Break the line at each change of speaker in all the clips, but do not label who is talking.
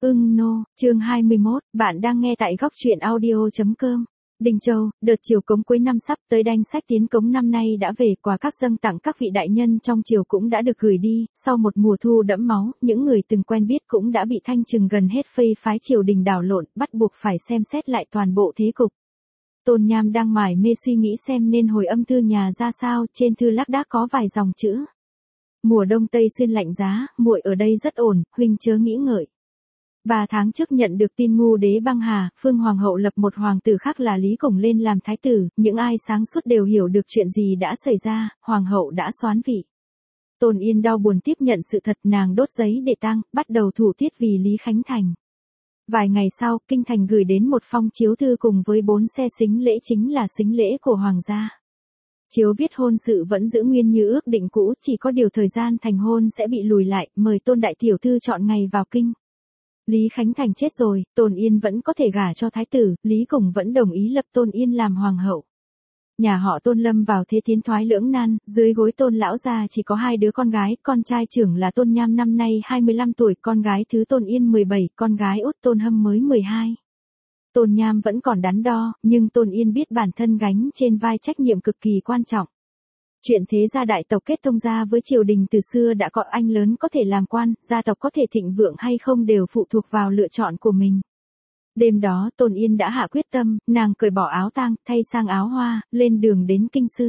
Nô, chương 21, bạn đang nghe tại góc truyện audio.com. Đình Châu, đợt triều cống cuối năm sắp tới, đanh sách tiến cống năm nay đã về, quà các dâng tặng các vị đại nhân trong triều cũng đã được gửi đi, sau một mùa thu đẫm máu, những người từng quen biết cũng đã bị thanh trừng gần hết, phái triều đình đảo lộn, bắt buộc phải xem xét lại toàn bộ thế cục. Tôn Nham đang mải mê suy nghĩ xem nên hồi âm thư nhà ra sao, trên thư lác đác có vài dòng chữ. Mùa đông Tây Xuyên lạnh giá, muội ở đây rất ổn, huynh chớ nghĩ ngợi. 3 tháng trước nhận được tin Ngu đế băng hà, Phương Hoàng hậu lập một hoàng tử khác là Lý Cổng lên làm thái tử, những ai sáng suốt đều hiểu được chuyện gì đã xảy ra, Hoàng hậu đã soán vị. Tôn Yên đau buồn tiếp nhận sự thật, nàng đốt giấy để tang, bắt đầu thủ tiết vì Lý Khánh Thành. Vài ngày sau, kinh thành gửi đến một phong chiếu thư cùng với 4 xe sính lễ, chính là sính lễ của hoàng gia. Chiếu viết hôn sự vẫn giữ nguyên như ước định cũ, chỉ có điều thời gian thành hôn sẽ bị lùi lại, mời Tôn đại tiểu thư chọn ngày vào kinh. Lý Khánh Thành chết rồi, Tôn Yên vẫn có thể gả cho thái tử, Lý Cổng vẫn đồng ý lập Tôn Yên làm hoàng hậu. Nhà họ Tôn lâm vào thế tiến thoái lưỡng nan, dưới gối Tôn lão gia chỉ có 2 đứa con gái, con trai trưởng là Tôn Nham năm nay 25 tuổi, con gái thứ Tôn Yên 17, con gái út Tôn Hâm mới 12. Tôn Nham vẫn còn đắn đo, nhưng Tôn Yên biết bản thân gánh trên vai trách nhiệm cực kỳ quan trọng. Chuyện thế gia đại tộc kết thông gia với triều đình từ xưa đã có, anh lớn có thể làm quan, gia tộc có thể thịnh vượng hay không đều phụ thuộc vào lựa chọn của mình. Đêm đó Tôn Yên đã hạ quyết tâm, nàng cởi bỏ áo tang, thay sang áo hoa, lên đường đến kinh sư.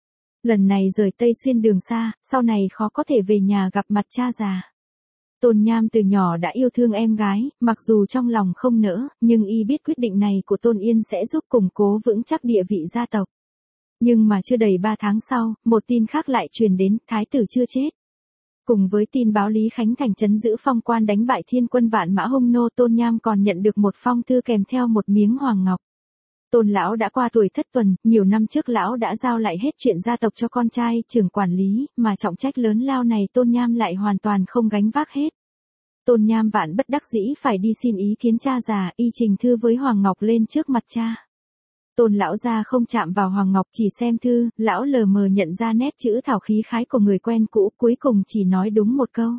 Lần này rời Tây Xuyên đường xa, sau này khó có thể về nhà gặp mặt cha già. Tôn Nham từ nhỏ đã yêu thương em gái, mặc dù trong lòng không nỡ, nhưng y biết quyết định này của Tôn Yên sẽ giúp củng cố vững chắc địa vị gia tộc. Nhưng mà chưa đầy 3 tháng sau, một tin khác lại truyền đến, thái tử chưa chết. Cùng với tin báo Lý Khánh Thành trấn giữ phong quan đánh bại thiên quân vạn mã hung nô, Tôn Nham còn nhận được một phong thư kèm theo một miếng hoàng ngọc. Tôn lão đã qua tuổi thất tuần, nhiều năm trước lão đã giao lại hết chuyện gia tộc cho con trai trưởng quản lý, mà trọng trách lớn lao này Tôn Nham lại hoàn toàn không gánh vác hết. Tôn Nham vạn bất đắc dĩ phải đi xin ý kiến cha già, y trình thư với hoàng ngọc lên trước mặt cha. Tôn lão gia không chạm vào hoàng ngọc, chỉ xem thư, lão lờ mờ nhận ra nét chữ thảo khí khái của người quen cũ, cuối cùng chỉ nói đúng một câu.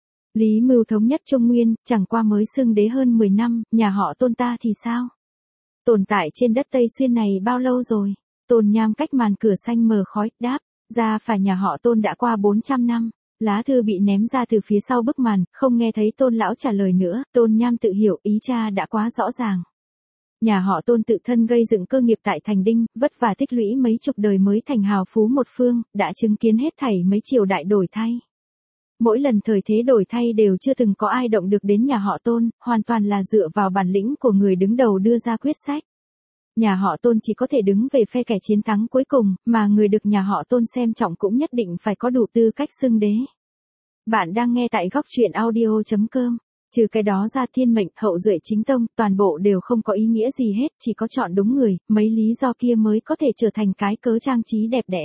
Lý Mưu thống nhất Trung Nguyên, chẳng qua mới xưng đế hơn 10 năm, nhà họ Tôn ta thì sao? Tồn tại trên đất Tây Xuyên này bao lâu rồi? Tôn Nham cách màn cửa xanh mờ khói, đáp, ra phải nhà họ Tôn đã qua 400 năm. Lá thư bị ném ra từ phía sau bức màn, không nghe thấy Tôn lão trả lời nữa, Tôn Nham tự hiểu ý cha đã quá rõ ràng. Nhà họ Tôn tự thân gây dựng cơ nghiệp tại thành Đinh, vất vả tích lũy mấy chục đời mới thành hào phú một phương, đã chứng kiến hết thảy mấy triều đại đổi thay. Mỗi lần thời thế đổi thay đều chưa từng có ai động được đến nhà họ Tôn, hoàn toàn là dựa vào bản lĩnh của người đứng đầu đưa ra quyết sách. Nhà họ Tôn chỉ có thể đứng về phe kẻ chiến thắng cuối cùng, mà người được nhà họ Tôn xem trọng cũng nhất định phải có đủ tư cách xưng đế. Bạn đang nghe tại góc truyện audio.com. Trừ cái đó ra, thiên mệnh, hậu duệ chính tông, toàn bộ đều không có ý nghĩa gì hết, chỉ có chọn đúng người, mấy lý do kia mới có thể trở thành cái cớ trang trí đẹp đẽ.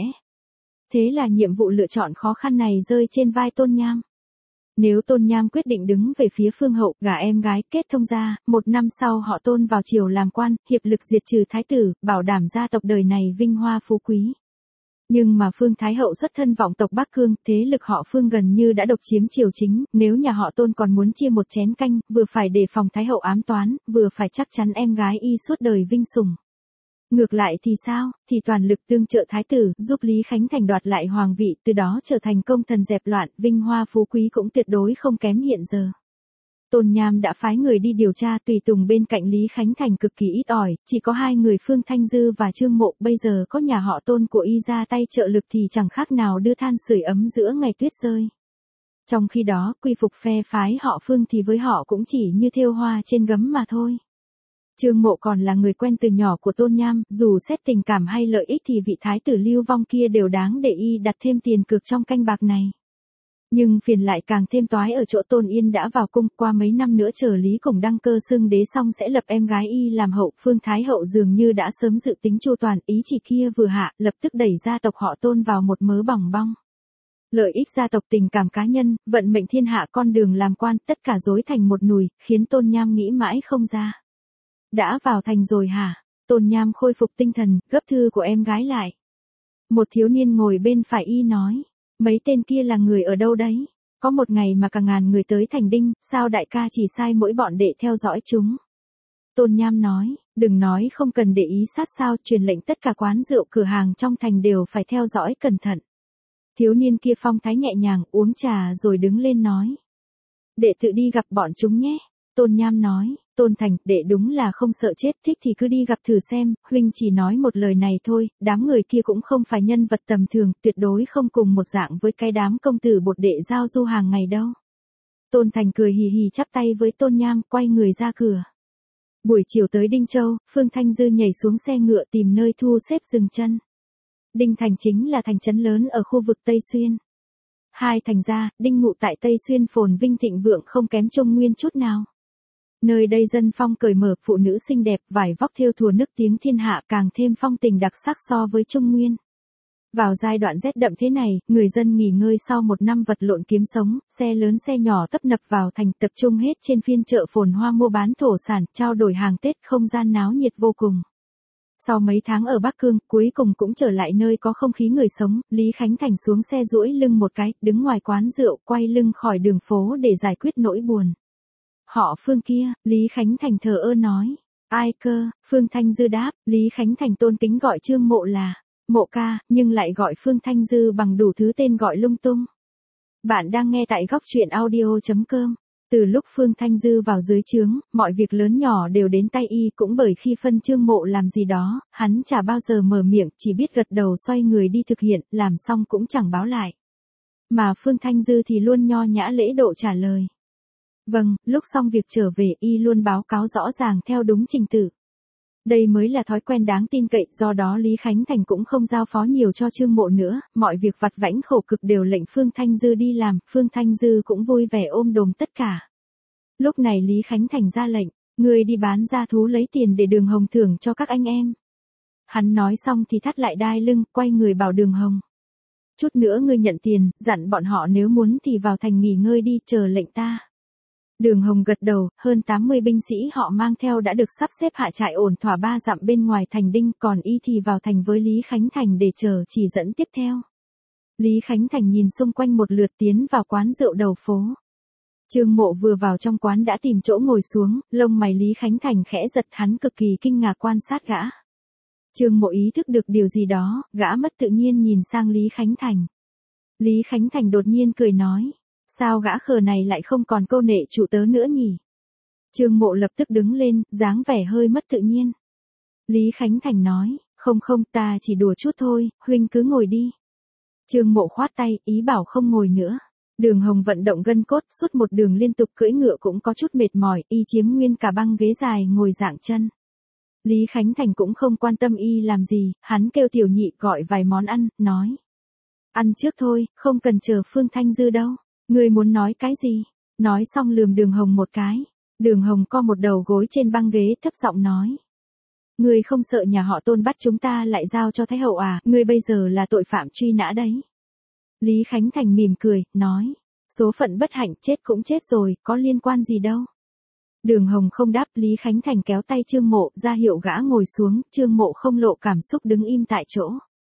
Thế là nhiệm vụ lựa chọn khó khăn này rơi trên vai Tôn Nham. Nếu Tôn Nham quyết định đứng về phía Phương hậu, gả em gái, kết thông gia, 1 năm sau họ Tôn vào triều làm quan, hiệp lực diệt trừ thái tử, bảo đảm gia tộc đời này vinh hoa phú quý. Nhưng mà Phương Thái hậu xuất thân vọng tộc Bắc Cương, thế lực họ Phương gần như đã độc chiếm triều chính, nếu nhà họ Tôn còn muốn chia một chén canh, vừa phải đề phòng Thái hậu ám toán, vừa phải chắc chắn em gái y suốt đời vinh sủng. Ngược lại thì sao, thì toàn lực tương trợ thái tử, giúp Lý Khánh Thành đoạt lại hoàng vị, từ đó trở thành công thần dẹp loạn, vinh hoa phú quý cũng tuyệt đối không kém hiện giờ. Tôn Nham đã phái người đi điều tra, tùy tùng bên cạnh Lý Khánh Thành cực kỳ ít ỏi, chỉ có 2 người Phương Thanh Dư và Trương Mộ, bây giờ có nhà họ Tôn của y ra tay trợ lực thì chẳng khác nào đưa than sưởi ấm giữa ngày tuyết rơi. Trong khi đó, quy phục phe phái họ Phương thì với họ cũng chỉ như thêu hoa trên gấm mà thôi. Trương Mộ còn là người quen từ nhỏ của Tôn Nham, dù xét tình cảm hay lợi ích thì vị thái tử lưu vong kia đều đáng để y đặt thêm tiền cược trong canh bạc này. Nhưng phiền lại càng thêm toái ở chỗ Tôn Yên đã vào cung, qua mấy năm nữa chờ Lý Cổng đăng cơ xưng đế xong sẽ lập em gái y làm hậu. Phương Thái hậu dường như đã sớm dự tính chu toàn, ý chỉ kia vừa hạ, lập tức đẩy gia tộc họ Tôn vào một mớ bòng bong. Lợi ích gia tộc, tình cảm cá nhân, vận mệnh thiên hạ, con đường làm quan, tất cả rối thành một nùi, khiến Tôn Nham nghĩ mãi không ra. Đã vào thành rồi hả? Tôn Nham khôi phục tinh thần, gấp thư của em gái lại. Một thiếu niên ngồi bên phải y nói. Mấy tên kia là người ở đâu đấy? Có một ngày mà cả ngàn người tới thành đinh, sao đại ca chỉ sai mỗi bọn đệ theo dõi chúng? Tôn Nham nói, đừng nói không cần để ý sát sao, truyền lệnh tất cả quán rượu cửa hàng trong thành đều phải theo dõi cẩn thận. Thiếu niên kia phong thái nhẹ nhàng, uống trà rồi đứng lên nói. Đệ tự đi gặp bọn chúng nhé. Tôn Nham nói, Tôn Thành, đệ đúng là không sợ chết, thích thì cứ đi gặp thử xem, huynh chỉ nói một lời này thôi, đám người kia cũng không phải nhân vật tầm thường, tuyệt đối không cùng một dạng với cái đám công tử bột đệ giao du hàng ngày đâu. Tôn Thành cười hì hì chắp tay với Tôn Nham, quay người ra cửa. Buổi chiều tới Đinh Châu, Phương Thanh Dư nhảy xuống xe ngựa tìm nơi thu xếp dừng chân. Đinh Thành chính là thành trấn lớn ở khu vực Tây Xuyên. Hai thành gia, Đinh Ngụ tại Tây Xuyên phồn vinh thịnh vượng không kém Trung Nguyên chút nào. Nơi đây dân phong cởi mở, phụ nữ xinh đẹp, vải vóc thêu thùa nức tiếng thiên hạ, càng thêm phong tình đặc sắc so với Trung Nguyên. Vào giai đoạn rét đậm thế này, người dân nghỉ ngơi sau một năm vật lộn kiếm sống, xe lớn xe nhỏ tấp nập vào thành, tập trung hết trên phiên chợ phồn hoa mua bán thổ sản, trao đổi hàng Tết, không gian náo nhiệt vô cùng. Sau mấy tháng ở Bắc Cương, cuối cùng cũng trở lại nơi có không khí người sống, Lý Khánh Thành xuống xe duỗi lưng một cái, đứng ngoài quán rượu, quay lưng khỏi đường phố để giải quyết nỗi buồn. Họ Phương kia, Lý Khánh Thành thờ ơ nói. Ai cơ? Phương Thanh Dư đáp, Lý Khánh Thành tôn kính gọi Trương Mộ là Mộ ca, nhưng lại gọi Phương Thanh Dư bằng đủ thứ tên gọi lung tung. Bạn đang nghe tại góc truyện audio.com. Từ lúc Phương Thanh Dư vào dưới trướng, mọi việc lớn nhỏ đều đến tay y, cũng bởi khi phân Trương Mộ làm gì đó, hắn chả bao giờ mở miệng, chỉ biết gật đầu xoay người đi thực hiện, làm xong cũng chẳng báo lại. Mà Phương Thanh Dư thì luôn nho nhã lễ độ trả lời. Vâng, lúc xong việc trở về y luôn báo cáo rõ ràng theo đúng trình tự. Đây mới là thói quen đáng tin cậy, do đó Lý Khánh Thành cũng không giao phó nhiều cho Trương Mộ nữa, mọi việc vặt vãnh khổ cực đều lệnh Phương Thanh Dư đi làm, Phương Thanh Dư cũng vui vẻ ôm đồm tất cả. Lúc này Lý Khánh Thành ra lệnh, người đi bán ra thú lấy tiền để Đường Hồng thưởng cho các anh em. Hắn nói xong thì thắt lại đai lưng, quay người bảo Đường Hồng. Chút nữa ngươi nhận tiền, dặn bọn họ nếu muốn thì vào thành nghỉ ngơi đi, chờ lệnh ta. Đường Hồng gật đầu, hơn 80 binh sĩ họ mang theo đã được sắp xếp hạ trại ổn thỏa 3 dặm bên ngoài thành Đinh, còn y thì vào thành với Lý Khánh Thành để chờ chỉ dẫn tiếp theo. Lý Khánh Thành nhìn xung quanh một lượt tiến vào quán rượu đầu phố. Trương Mộ vừa vào trong quán đã tìm chỗ ngồi xuống, lông mày Lý Khánh Thành khẽ giật, hắn cực kỳ kinh ngạc quan sát gã. Trương Mộ ý thức được điều gì đó, gã mất tự nhiên nhìn sang Lý Khánh Thành. Lý Khánh Thành đột nhiên cười nói. Sao gã khờ này lại không còn câu nệ chủ tớ nữa nhỉ? Trương Mộ lập tức đứng lên, dáng vẻ hơi mất tự nhiên. Lý Khánh Thành nói, không ta chỉ đùa chút thôi, huynh cứ ngồi đi. Trương Mộ khoát tay, ý bảo không ngồi nữa. Đường Hồng vận động gân cốt, suốt một đường liên tục cưỡi ngựa cũng có chút mệt mỏi, y chiếm nguyên cả băng ghế dài ngồi dạng chân. Lý Khánh Thành cũng không quan tâm y làm gì, hắn kêu tiểu nhị gọi vài món ăn, nói. Ăn trước thôi, không cần chờ Phương Thanh Dư đâu. Ngươi muốn nói cái gì? Nói xong lườm Đường Hồng một cái. Đường Hồng co một đầu gối trên băng ghế thấp giọng nói. Ngươi không sợ nhà họ Tôn bắt chúng ta lại giao cho Thái Hậu à, ngươi bây giờ là tội phạm truy nã đấy. Lý Khánh Thành mỉm cười, nói. Số phận bất hạnh chết cũng chết rồi, có liên quan gì đâu. Đường Hồng không đáp, Lý Khánh Thành kéo tay Trương Mộ ra hiệu gã ngồi xuống, Trương Mộ không lộ cảm xúc đứng im tại chỗ.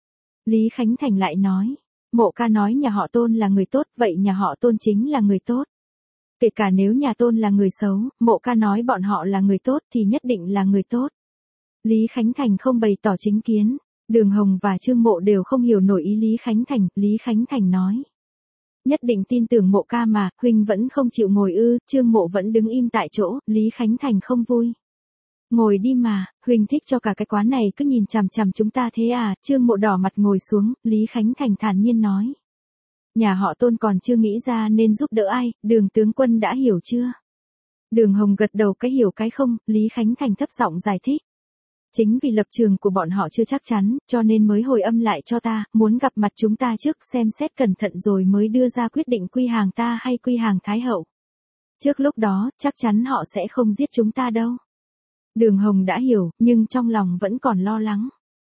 Lý Khánh Thành lại nói. Mộ ca nói nhà họ Tôn là người tốt, vậy nhà họ Tôn chính là người tốt. Kể cả nếu nhà Tôn là người xấu, Mộ ca nói bọn họ là người tốt thì nhất định là người tốt. Lý Khánh Thành không bày tỏ chính kiến. Đường Hồng và Trương Mộ đều không hiểu nổi ý Lý Khánh Thành. Lý Khánh Thành nói. Nhất định tin tưởng Mộ ca mà, huynh vẫn không chịu ngồi ư? Trương Mộ vẫn đứng im tại chỗ, Lý Khánh Thành không vui. Ngồi đi mà, huynh thích cho cả cái quán này cứ nhìn chằm chằm chúng ta thế à? Trương Mộ đỏ mặt ngồi xuống, Lý Khánh Thành thản nhiên nói. Nhà họ Tôn còn chưa nghĩ ra nên giúp đỡ ai, Đường tướng quân đã hiểu chưa? Đường Hồng gật đầu cái hiểu cái không, Lý Khánh Thành thấp giọng giải thích. Chính vì lập trường của bọn họ chưa chắc chắn, cho nên mới hồi âm lại cho ta, muốn gặp mặt chúng ta trước xem xét cẩn thận rồi mới đưa ra quyết định quy hàng ta hay quy hàng Thái Hậu. Trước lúc đó, chắc chắn họ sẽ không giết chúng ta đâu. Đường Hồng đã hiểu, nhưng trong lòng vẫn còn lo lắng.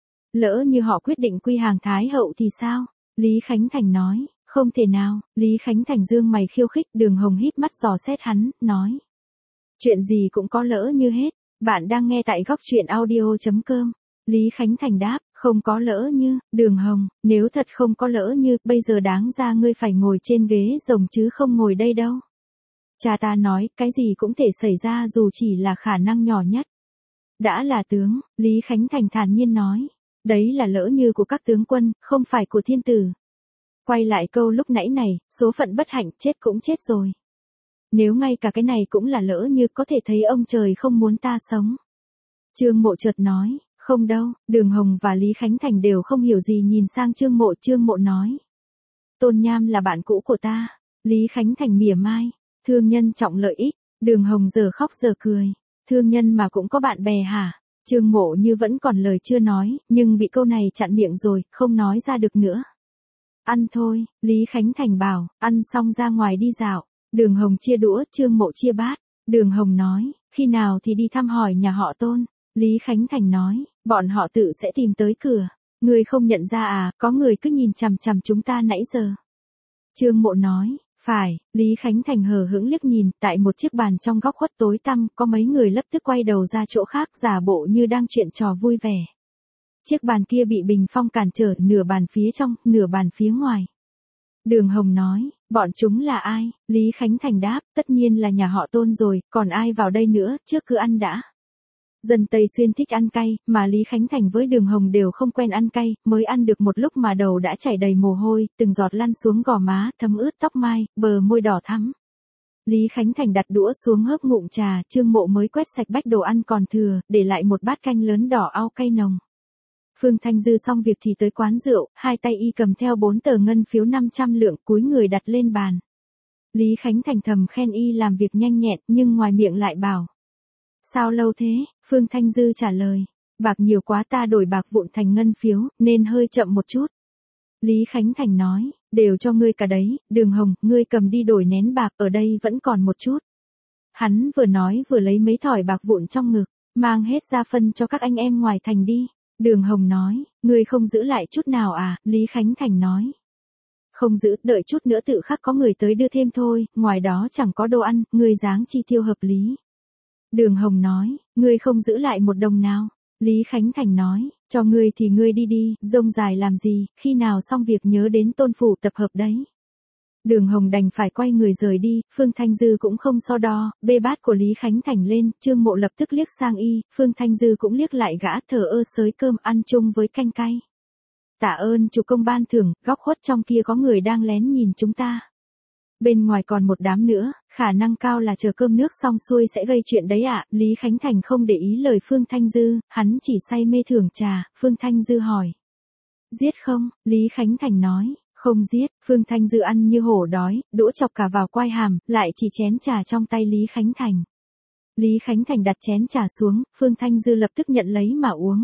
Lỡ như họ quyết định quy hàng Thái Hậu thì sao? Lý Khánh Thành nói, không thể nào. Lý Khánh Thành dương mày khiêu khích, Đường Hồng híp mắt dò xét hắn, nói. Chuyện gì cũng có lỡ như hết. Bạn đang nghe tại góc truyện audio.com. Lý Khánh Thành đáp, không có lỡ như, Đường Hồng, nếu thật không có lỡ như, bây giờ đáng ra ngươi phải ngồi trên ghế rồng chứ không ngồi đây đâu. Cha ta nói, cái gì cũng thể xảy ra dù chỉ là khả năng nhỏ nhất. Đã là tướng, Lý Khánh Thành thản nhiên nói. Đấy là lỡ như của các tướng quân, không phải của thiên tử. Quay lại câu lúc nãy này, số phận bất hạnh, chết cũng chết rồi. Nếu ngay cả cái này cũng là lỡ như, có thể thấy ông trời không muốn ta sống. Trương Mộ chợt nói, không đâu, Đường Hồng và Lý Khánh Thành đều không hiểu gì nhìn sang Trương Mộ nói. Tôn Nham là bạn cũ của ta. Lý Khánh Thành mỉa mai, thương nhân trọng lợi ích, Đường Hồng giờ khóc giờ cười. Thương nhân mà cũng có bạn bè hả? Trương Mộ như vẫn còn lời chưa nói, nhưng bị câu này chặn miệng rồi, không nói ra được nữa. Ăn thôi, Lý Khánh Thành bảo, ăn xong ra ngoài đi dạo. Đường Hồng chia đũa, Trương Mộ chia bát. Đường Hồng nói, khi nào thì đi thăm hỏi nhà họ Tôn. Lý Khánh Thành nói, bọn họ tự sẽ tìm tới cửa. Người không nhận ra à, có người cứ nhìn chằm chằm chúng ta nãy giờ. Trương Mộ nói, phải, Lý Khánh Thành hờ hững liếc nhìn, tại một chiếc bàn trong góc khuất tối tăm, có mấy người lập tức quay đầu ra chỗ khác giả bộ như đang chuyện trò vui vẻ. Chiếc bàn kia bị bình phong cản trở, nửa bàn phía trong, nửa bàn phía ngoài. Đường Hồng nói, bọn chúng là ai? Lý Khánh Thành đáp, tất nhiên là nhà họ Tôn rồi, còn ai vào đây nữa, trước cứ ăn đã. Dân Tây Xuyên thích ăn cay, mà Lý Khánh Thành với Đường Hồng đều không quen ăn cay, mới ăn được một lúc mà đầu đã chảy đầy mồ hôi, từng giọt lăn xuống gò má, thấm ướt tóc mai, bờ môi đỏ thắm. Lý Khánh Thành đặt đũa xuống hớp ngụm trà, Trương Mộ mới quét sạch bách đồ ăn còn thừa, để lại một bát canh lớn đỏ au cay nồng. Phương Thanh Dư xong việc thì tới quán rượu, hai tay y cầm theo 4 tờ ngân phiếu 500 lượng, cúi người đặt lên bàn. Lý Khánh Thành thầm khen y làm việc nhanh nhẹn, nhưng ngoài miệng lại bảo. Sao lâu thế? Phương Thanh Dư trả lời. Bạc nhiều quá ta đổi bạc vụn thành ngân phiếu, nên hơi chậm một chút. Lý Khánh Thành nói, đều cho ngươi cả đấy, Đường Hồng, ngươi cầm đi đổi nén bạc, ở đây vẫn còn một chút. Hắn vừa nói vừa lấy mấy thỏi bạc vụn trong ngực, mang hết ra phân cho các anh em ngoài thành đi. Đường Hồng nói, ngươi không giữ lại chút nào à? Lý Khánh Thành nói. Không giữ, đợi chút nữa tự khắc có người tới đưa thêm thôi, ngoài đó chẳng có đồ ăn, ngươi dáng chi tiêu hợp lý. Đường Hồng nói, ngươi không giữ lại một đồng nào. Lý Khánh Thành nói, cho ngươi thì ngươi đi đi, rông dài làm gì, khi nào xong việc nhớ đến Tôn phủ tập hợp đấy. Đường Hồng đành phải quay người rời đi, Phương Thanh Dư cũng không so đo, bê bát của Lý Khánh Thành lên, Trương Mộ lập tức liếc sang y, Phương Thanh Dư cũng liếc lại gã, thờ ơ xới cơm ăn chung với canh cay. Tạ ơn chủ công ban thưởng, góc khuất trong kia có người đang lén nhìn chúng ta. Bên ngoài còn một đám nữa, khả năng cao là chờ cơm nước xong xuôi sẽ gây chuyện đấy ạ. Lý Khánh Thành không để ý lời Phương Thanh Dư, hắn chỉ say mê thưởng trà. Phương Thanh Dư hỏi. Giết không? Lý Khánh Thành nói. Không giết. Phương Thanh Dư ăn như hổ đói, đũa chọc cả vào quai hàm, lại chỉ chén trà trong tay Lý Khánh Thành. Lý Khánh Thành đặt chén trà xuống, Phương Thanh Dư lập tức nhận lấy mà uống.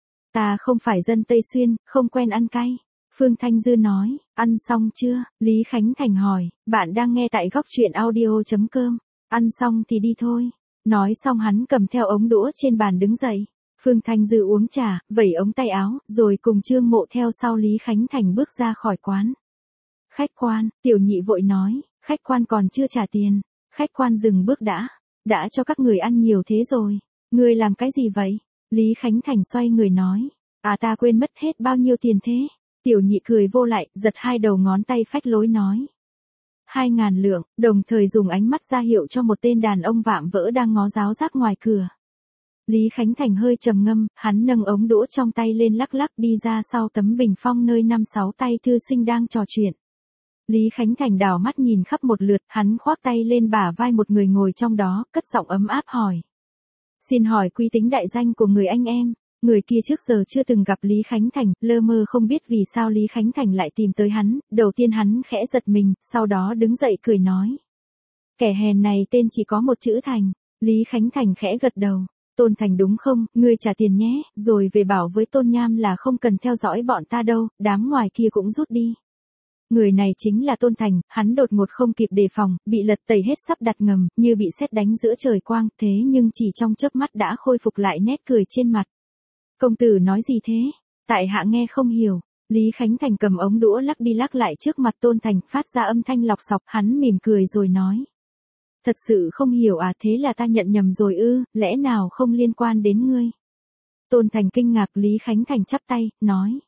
Ta không phải dân Tây Xuyên, không quen ăn cay. Phương Thanh Dư nói, ăn xong chưa? Lý Khánh Thành hỏi, bạn đang nghe tại góc truyện audio.com. Ăn xong thì đi thôi. Nói xong hắn cầm theo ống đũa trên bàn đứng dậy. Phương Thanh Dư uống trà, vẩy ống tay áo, rồi cùng Trương Mộ theo sau Lý Khánh Thành bước ra khỏi quán. Khách quan, Tiểu Nhị vội nói, khách quan còn chưa trả tiền. Khách quan dừng bước đã cho các người ăn nhiều thế rồi. Người làm cái gì vậy? Lý Khánh Thành xoay người nói, à ta quên mất hết bao nhiêu tiền thế? Tiểu Nhị cười vô lại, giật hai đầu ngón tay phách lối nói. 2.000 lượng, đồng thời dùng ánh mắt ra hiệu cho một tên đàn ông vạm vỡ đang ngó giáo giác ngoài cửa. Lý Khánh Thành hơi trầm ngâm, hắn nâng ống đũa trong tay lên lắc lắc đi ra sau tấm bình phong nơi 5-6 tay thư sinh đang trò chuyện. Lý Khánh Thành đảo mắt nhìn khắp một lượt, hắn khoác tay lên bả vai một người ngồi trong đó, cất giọng ấm áp hỏi. Xin hỏi quy tính đại danh của người anh em. Người kia trước giờ chưa từng gặp Lý Khánh Thành, lơ mơ không biết vì sao Lý Khánh Thành lại tìm tới hắn, đầu tiên hắn khẽ giật mình, sau đó đứng dậy cười nói. Kẻ hèn này tên chỉ có một chữ Thành. Lý Khánh Thành khẽ gật đầu. Tôn Thành đúng không, ngươi trả tiền nhé, rồi về bảo với Tôn Nham là không cần theo dõi bọn ta đâu, đám ngoài kia cũng rút đi. Người này chính là Tôn Thành, hắn đột ngột không kịp đề phòng, bị lật tẩy hết sắp đặt ngầm, như bị sét đánh giữa trời quang, thế nhưng chỉ trong chớp mắt đã khôi phục lại nét cười trên mặt. Công tử nói gì thế? Tại hạ nghe không hiểu. Lý Khánh Thành cầm ống đũa lắc đi lắc lại trước mặt Tôn Thành, phát ra âm thanh lọc sọc, hắn mỉm cười rồi nói. Thật sự không hiểu à, thế là ta nhận nhầm rồi ư, lẽ nào không liên quan đến ngươi? Tôn Thành kinh ngạc, Lý Khánh Thành chắp tay, nói.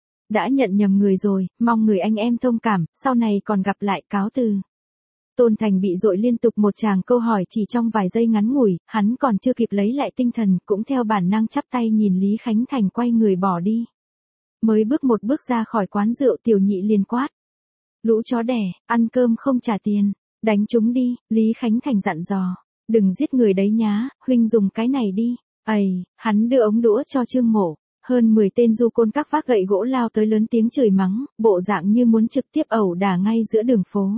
Đã nhận nhầm người rồi, mong người anh em thông cảm, sau này còn gặp lại, cáo từ. Tôn Thành bị dội liên tục một tràng câu hỏi chỉ trong vài giây ngắn ngủi, hắn còn chưa kịp lấy lại tinh thần, cũng theo bản năng chắp tay nhìn Lý Khánh Thành quay người bỏ đi. Mới bước một bước ra khỏi quán rượu, Tiểu Nhị liền quát. Lũ chó đẻ, ăn cơm không trả tiền, đánh chúng đi, Lý Khánh Thành dặn dò. Đừng giết người đấy nhá, huynh dùng cái này đi. Hắn đưa ống đũa cho Trương Mộ. Hơn 10 tên du côn các vác gậy gỗ lao tới lớn tiếng chửi mắng, bộ dạng như muốn trực tiếp ẩu đả ngay giữa đường phố.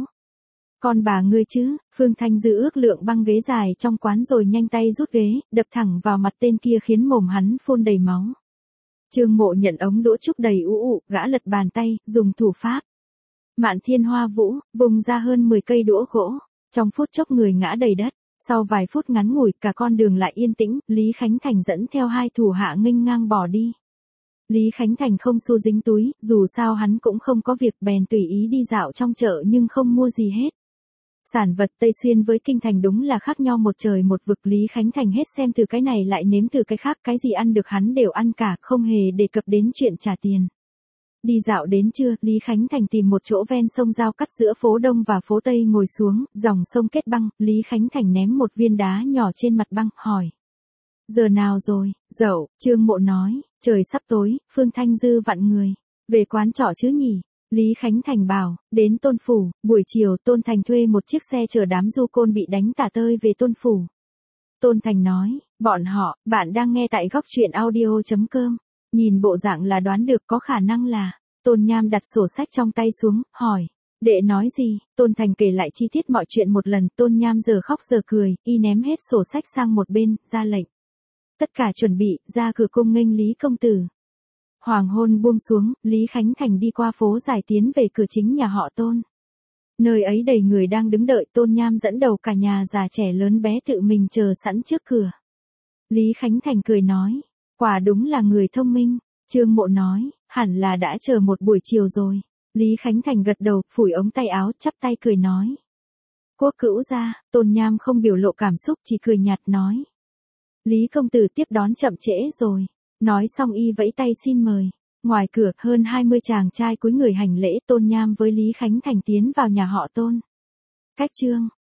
Con bà ngươi chứ, Phương Thanh Dư ước lượng băng ghế dài trong quán rồi nhanh tay rút ghế, đập thẳng vào mặt tên kia khiến mồm hắn phun đầy máu. Trương Mộ nhận ống đũa trúc đầy ụ, gã lật bàn tay, dùng thủ pháp. Mạn Thiên Hoa Vũ, vùng ra hơn 10 cây đũa gỗ, trong phút chốc người ngã đầy đất. Sau vài phút ngắn ngủi, cả con đường lại yên tĩnh, Lý Khánh Thành dẫn theo 2 thủ hạ nghênh ngang bỏ đi. Lý Khánh Thành không xu dính túi, dù sao hắn cũng không có việc, bèn tùy ý đi dạo trong chợ nhưng không mua gì hết. Sản vật Tây Xuyên với Kinh Thành đúng là khác nhau một trời một vực, Lý Khánh Thành hết xem từ cái này lại nếm từ cái khác, cái gì ăn được hắn đều ăn cả, không hề đề cập đến chuyện trả tiền. Đi dạo đến trưa, Lý Khánh Thành tìm một chỗ ven sông giao cắt giữa phố Đông và phố Tây ngồi xuống, dòng sông kết băng, Lý Khánh Thành ném một viên đá nhỏ trên mặt băng, hỏi. Giờ nào rồi, dậu, Trương Mộ nói, trời sắp tối, Phương Thanh Dư vặn người. Về quán trọ chứ nhỉ? Lý Khánh Thành bảo, đến Tôn Phủ, buổi chiều Tôn Thành thuê một chiếc xe chở đám du côn bị đánh tả tơi về Tôn Phủ. Tôn Thành nói, bọn họ, bạn đang nghe tại góc truyện audio.com. Nhìn bộ dạng là đoán được có khả năng là. Tôn Nham đặt sổ sách trong tay xuống, hỏi. Đệ nói gì? Tôn Thành kể lại chi tiết mọi chuyện một lần, Tôn Nham giờ khóc giờ cười, y ném hết sổ sách sang một bên, ra lệnh. Tất cả chuẩn bị, ra cửa cung nghênh Lý công tử. Hoàng hôn buông xuống, Lý Khánh Thành đi qua phố dài tiến về cửa chính nhà họ Tôn. Nơi ấy đầy người đang đứng đợi, Tôn Nham dẫn đầu cả nhà già trẻ lớn bé tự mình chờ sẵn trước cửa. Lý Khánh Thành cười nói, quả đúng là người thông minh. Trương Mộ nói, hẳn là đã chờ một buổi chiều rồi. Lý Khánh Thành gật đầu, phủi ống tay áo, chắp tay cười nói. Quốc cữu ra, Tôn Nham không biểu lộ cảm xúc, chỉ cười nhạt nói. Lý công tử tiếp đón chậm trễ rồi. Nói xong y vẫy tay xin mời. Ngoài cửa, hơn 20 chàng trai cúi người hành lễ, Tôn Nham với Lý Khánh Thành tiến vào nhà họ Tôn. Cách chương